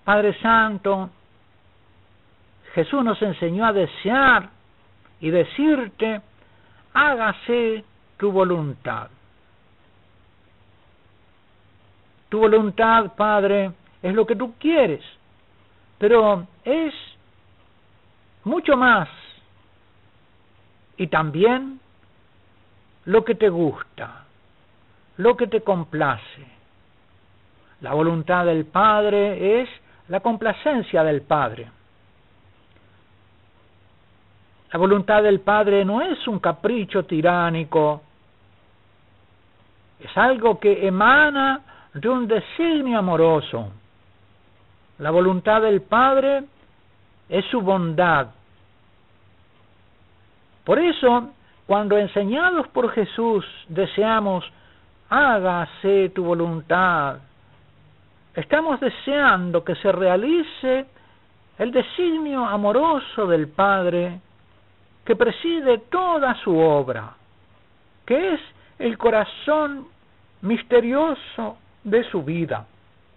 Padre Santo, Jesús nos enseñó a desear y decirte, hágase tu voluntad. Tu voluntad, Padre, es lo que tú quieres, pero es mucho más y también lo que te gusta, lo que te complace. La voluntad del Padre es la complacencia del Padre. La voluntad del Padre no es un capricho tiránico, es algo que emana de un designio amoroso. La voluntad del Padre es su bondad. Por eso, cuando enseñados por Jesús deseamos, hágase tu voluntad, estamos deseando que se realice el designio amoroso del Padre que preside toda su obra, que es el corazón misterioso de su vida.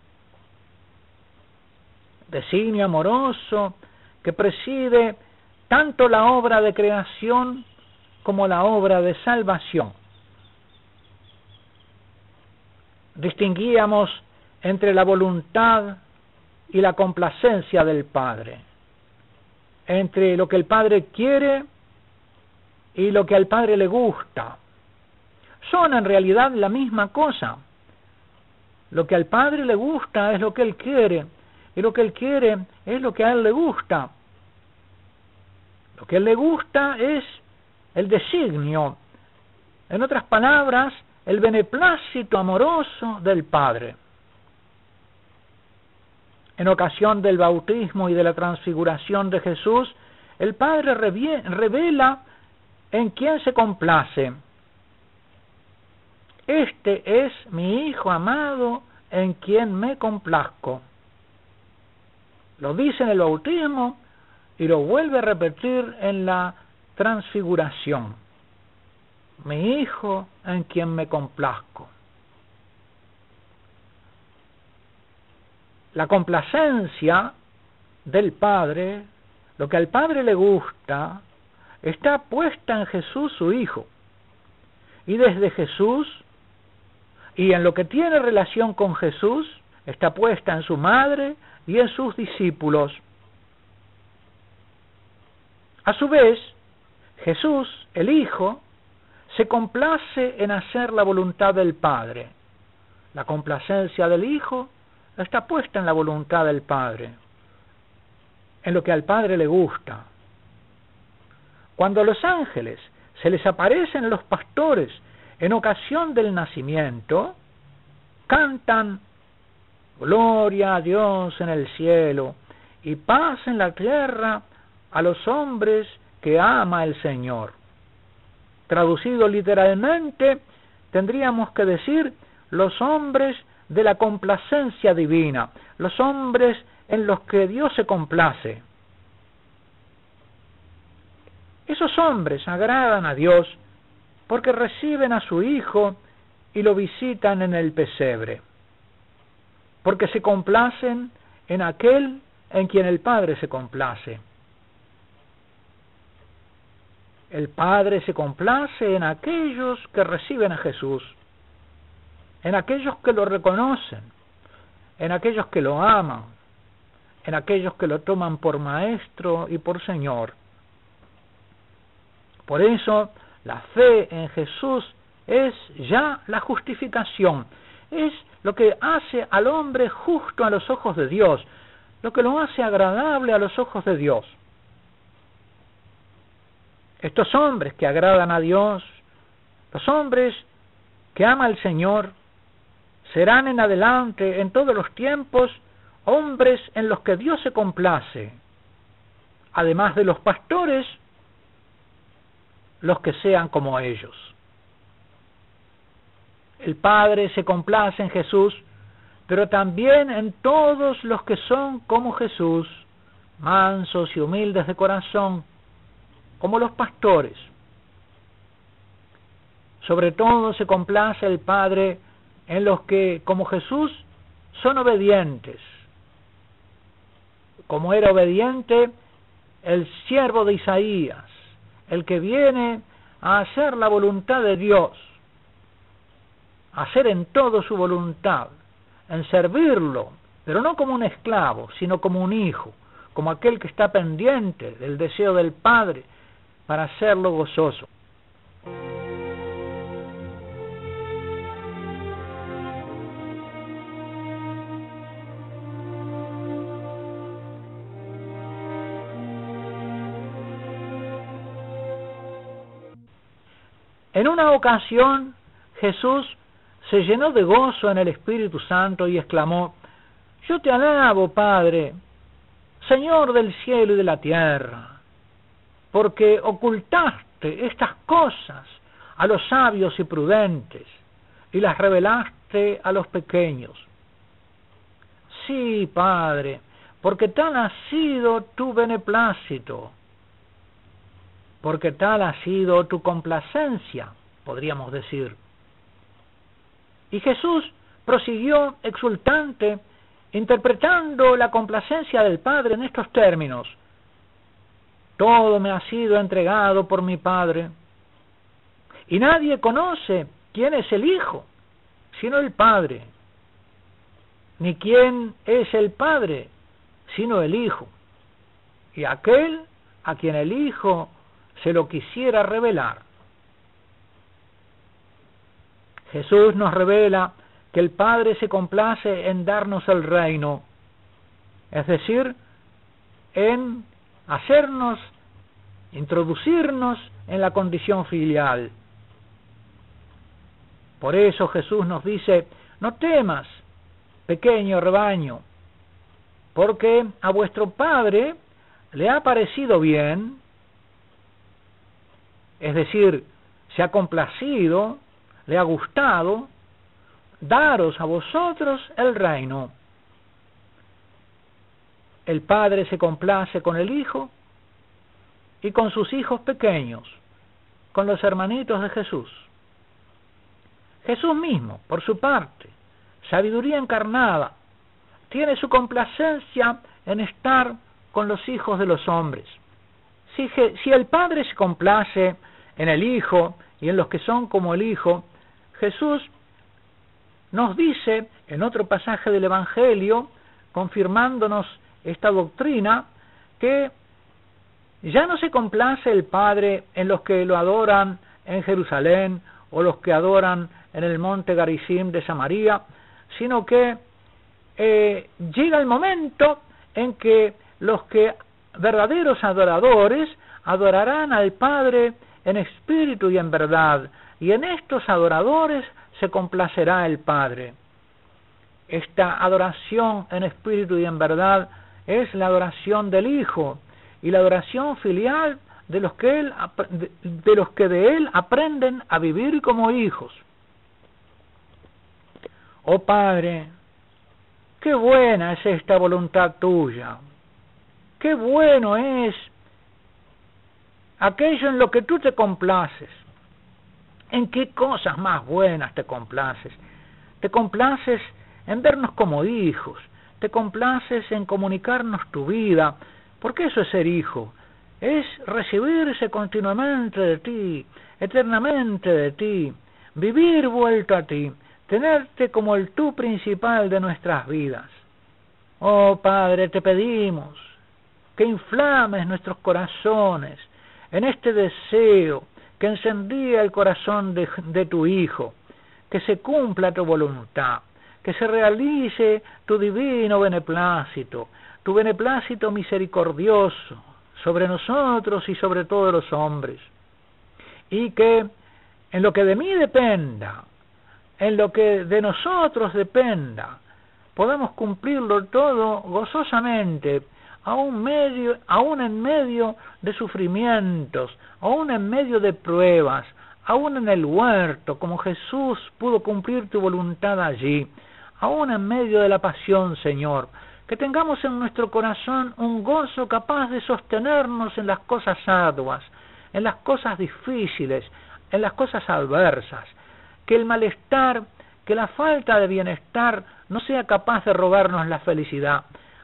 Designio amoroso que preside tanto la obra de creación como la obra de salvación. Distinguíamos entre la voluntad y la complacencia del Padre, entre lo que el Padre quiere y lo que al Padre le gusta. Son en realidad la misma cosa. Lo que al Padre le gusta es lo que Él quiere, y lo que Él quiere es lo que a Él le gusta. Lo que a Él le gusta es el designio, en otras palabras, el beneplácito amoroso del Padre. En ocasión del bautismo y de la transfiguración de Jesús, el Padre revela en quién se complace. Este es mi Hijo amado en quien me complazco. Lo dice en el bautismo y lo vuelve a repetir en la transfiguración. Mi Hijo en quien me complazco. La complacencia del Padre, lo que al Padre le gusta, está puesta en Jesús su Hijo. Y desde Jesús, y en lo que tiene relación con Jesús, está puesta en su madre y en sus discípulos. A su vez, Jesús, el Hijo, se complace en hacer la voluntad del Padre. La complacencia del Hijo está puesta en la voluntad del Padre, en lo que al Padre le gusta. Cuando a los ángeles se les aparecen a los pastores en ocasión del nacimiento, cantan gloria a Dios en el cielo y paz en la tierra a los hombres que ama el Señor. Traducido literalmente, tendríamos que decir los hombres de la complacencia divina, los hombres en los que Dios se complace. Esos hombres agradan a Dios porque reciben a su Hijo y lo visitan en el pesebre, porque se complacen en aquel en quien el Padre se complace. El Padre se complace en aquellos que reciben a Jesús, en aquellos que lo reconocen, en aquellos que lo aman, en aquellos que lo toman por Maestro y por Señor. Por eso, la fe en Jesús es ya la justificación, es lo que hace al hombre justo a los ojos de Dios, lo que lo hace agradable a los ojos de Dios. Estos hombres que agradan a Dios, los hombres que ama al Señor, serán en adelante, en todos los tiempos, hombres en los que Dios se complace, además de los pastores, los que sean como ellos. El Padre se complace en Jesús, pero también en todos los que son como Jesús, mansos y humildes de corazón, como los pastores. Sobre todo se complace el Padre en los que, como Jesús, son obedientes, como era obediente el siervo de Isaías, el que viene a hacer la voluntad de Dios, a hacer en todo su voluntad, en servirlo, pero no como un esclavo, sino como un hijo, como aquel que está pendiente del deseo del Padre para hacerlo gozoso. En una ocasión, Jesús se llenó de gozo en el Espíritu Santo y exclamó: «Yo te alabo, Padre, Señor del cielo y de la tierra, porque ocultaste estas cosas a los sabios y prudentes y las revelaste a los pequeños. Sí, Padre, porque tal ha sido tu beneplácito, porque tal ha sido tu complacencia», podríamos decir. Y Jesús prosiguió exultante, interpretando la complacencia del Padre en estos términos: «Todo me ha sido entregado por mi Padre, y nadie conoce quién es el Hijo, sino el Padre, ni quién es el Padre, sino el Hijo, y aquel a quien el Hijo se lo quisiera revelar». Jesús nos revela que el Padre se complace en darnos el reino, es decir, en hacernos, introducirnos en la condición filial. Por eso Jesús nos dice: «No temas, pequeño rebaño, porque a vuestro Padre le ha parecido bien», es decir, se ha complacido, le ha gustado daros a vosotros el reino. El Padre se complace con el Hijo y con sus hijos pequeños, con los hermanitos de Jesús. Jesús mismo, por su parte, sabiduría encarnada, tiene su complacencia en estar con los hijos de los hombres. Si el Padre se complace en el Hijo y en los que son como el Hijo, Jesús nos dice en otro pasaje del Evangelio, confirmándonos esta doctrina, que ya no se complace el Padre en los que lo adoran en Jerusalén o los que adoran en el monte Garizim de Samaria, sino que llega el momento en que los que verdaderos adoradores adorarán al Padre en espíritu y en verdad, y en estos adoradores se complacerá el Padre. Esta adoración en espíritu y en verdad es la adoración del Hijo y la adoración filial de los que de Él aprenden a vivir como hijos. Oh Padre, qué buena es esta voluntad tuya, qué bueno es aquello en lo que tú te complaces. ¿En qué cosas más buenas te complaces? Te complaces en vernos como hijos, te complaces en comunicarnos tu vida, porque eso es ser hijo, es recibirse continuamente de ti, eternamente de ti, vivir vuelto a ti, tenerte como el tú principal de nuestras vidas. Oh Padre, te pedimos que inflames nuestros corazones en este deseo que encendía el corazón de tu Hijo, que se cumpla tu voluntad, que se realice tu divino beneplácito, tu beneplácito misericordioso sobre nosotros y sobre todos los hombres, y que en lo que de mí dependa, en lo que de nosotros dependa, podamos cumplirlo todo gozosamente, aún en medio de sufrimientos, aún en medio de pruebas, aún en el huerto, como Jesús pudo cumplir tu voluntad allí, aún en medio de la pasión, Señor, que tengamos en nuestro corazón un gozo capaz de sostenernos en las cosas arduas, en las cosas difíciles, en las cosas adversas, que el malestar, que la falta de bienestar no sea capaz de robarnos la felicidad.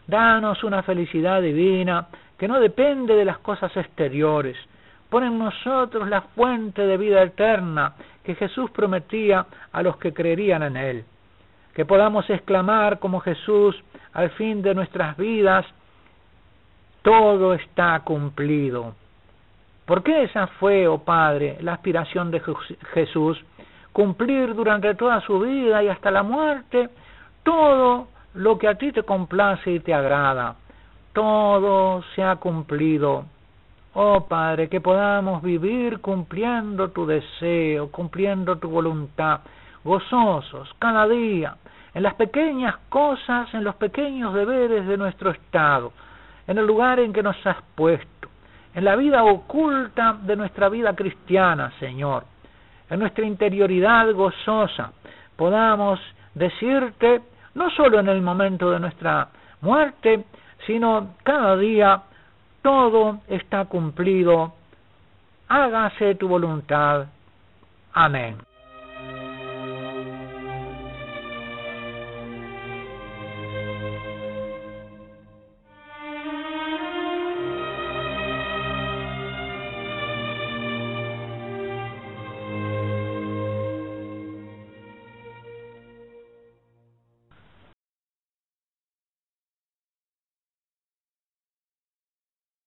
Danos una felicidad divina que no depende de las cosas exteriores. Pon en nosotros la fuente de vida eterna que Jesús prometía a los que creerían en Él. Que podamos exclamar como Jesús al fin de nuestras vidas: todo está cumplido. Porque esa fue, oh Padre, la aspiración de Jesús: cumplir durante toda su vida y hasta la muerte todo lo que a ti te complace y te agrada. Todo se ha cumplido. Oh Padre, que podamos vivir cumpliendo tu deseo, cumpliendo tu voluntad, gozosos cada día, en las pequeñas cosas, en los pequeños deberes de nuestro estado, en el lugar en que nos has puesto, en la vida oculta de nuestra vida cristiana, Señor, en nuestra interioridad gozosa, podamos decirte, no solo en el momento de nuestra muerte, sino cada día: todo está cumplido, hágase tu voluntad. Amén.